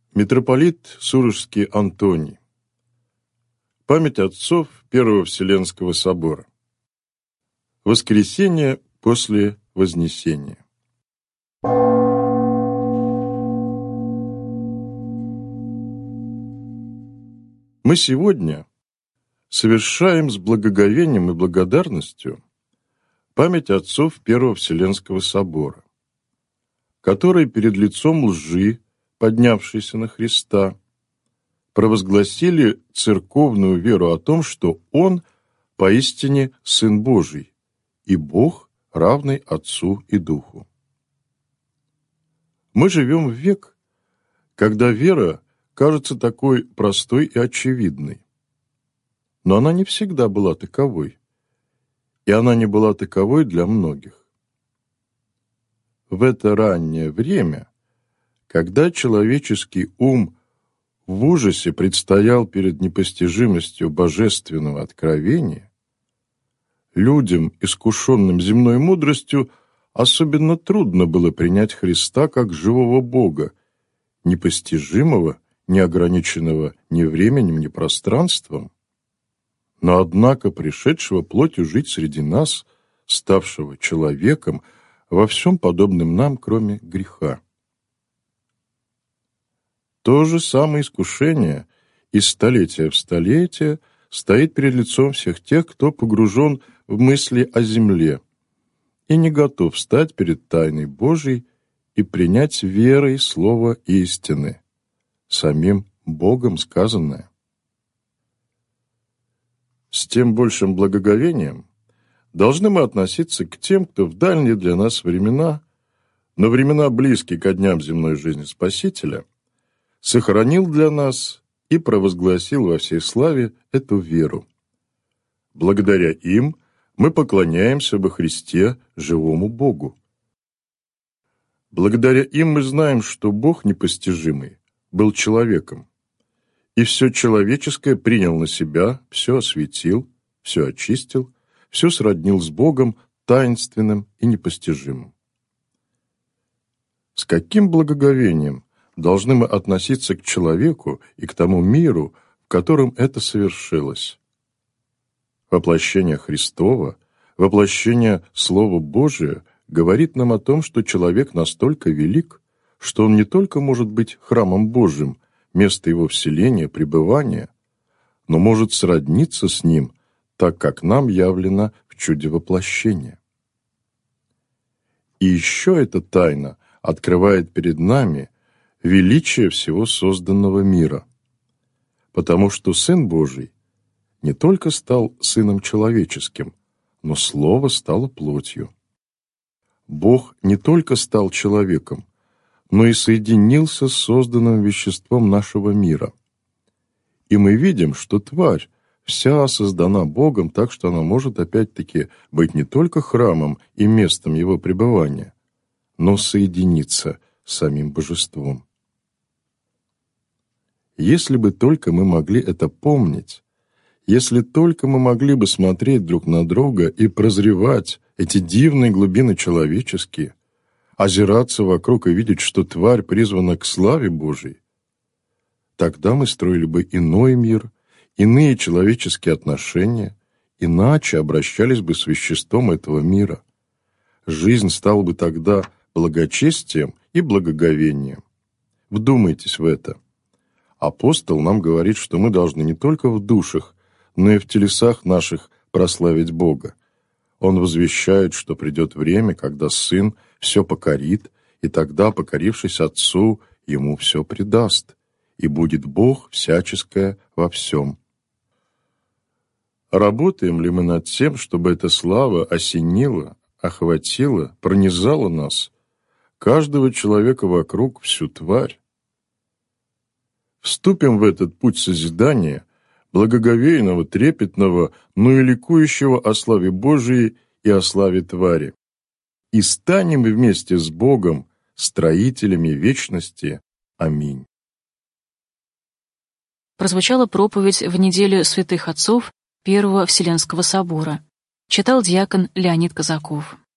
Митрополит Сурожский Антоний. Память отцов Первого Вселенского собора. Воскресение после Вознесения. Мы сегодня совершаем с благоговением и благодарностью память отцов Первого Вселенского собора, которые перед лицом лжи, поднявшейся на Христа, провозгласили церковную веру о том, что Он поистине Сын Божий и Бог, равный Отцу и Духу. Мы живем в век, когда вера кажется такой простой и очевидной. Но она не всегда была таковой, и она не была таковой для многих. В это раннее время, когда человеческий ум в ужасе предстоял перед непостижимостью божественного откровения, людям, искушенным земной мудростью, особенно трудно было принять Христа как живого Бога, непостижимого, не ограниченного ни временем, ни пространством, но однако пришедшего плотью жить среди нас, ставшего человеком, во всем подобным нам, кроме греха. То же самое искушение из столетия в столетие стоит перед лицом всех тех, кто погружен в мысли о земле и не готов встать перед тайной Божией и принять верой слово истины, самим Богом сказанное. С тем большим благоговением должны мы относиться к тем, кто в дальние для нас времена, но времена близкие ко дням земной жизни Спасителя, сохранил для нас и провозгласил во всей славе эту веру. Благодаря им мы поклоняемся во Христе живому Богу. Благодаря им мы знаем, что Бог непостижимый был человеком, и все человеческое принял на себя, все осветил, все очистил, все сроднил с Богом таинственным и непостижимым. С каким благоговением должны мы относиться к человеку и к тому миру, в котором это совершилось? Воплощение Христова, воплощение Слова Божия говорит нам о том, что человек настолько велик, что он не только может быть храмом Божьим, место его вселения, пребывания, но может сродниться с ним, так как нам явлено в чуде воплощения. И еще эта тайна открывает перед нами величие всего созданного мира, потому что Сын Божий не только стал Сыном человеческим, но Слово стало плотью. Бог не только стал человеком, но и соединился с созданным веществом нашего мира. И мы видим, что тварь вся создана Богом так, что она может опять-таки быть не только храмом и местом его пребывания, но соединиться с самим божеством. Если бы только мы могли это помнить, если только мы могли бы смотреть друг на друга и прозревать эти дивные глубины человеческие, озираться вокруг и видеть, что тварь призвана к славе Божией, тогда мы строили бы иной мир, иные человеческие отношения, иначе обращались бы с веществом этого мира. Жизнь стала бы тогда благочестием и благоговением. Вдумайтесь в это. Апостол нам говорит, что мы должны не только в душах, но и в телесах наших прославить Бога. Он возвещает, что придет время, когда Сын все покорит, и тогда, покорившись Отцу, Ему все предаст, и будет Бог всяческое во всем. Работаем ли мы над тем, чтобы эта слава осенила, охватила, пронизала нас, каждого человека вокруг, всю тварь? Вступим в этот путь созидания, благоговейного, трепетного, но и ликующего о славе Божией и о славе твари, и станем вместе с Богом строителями вечности. Аминь. Прозвучала проповедь в неделю святых отцов Первого Вселенского собора. Читал диакон Леонид Казаков.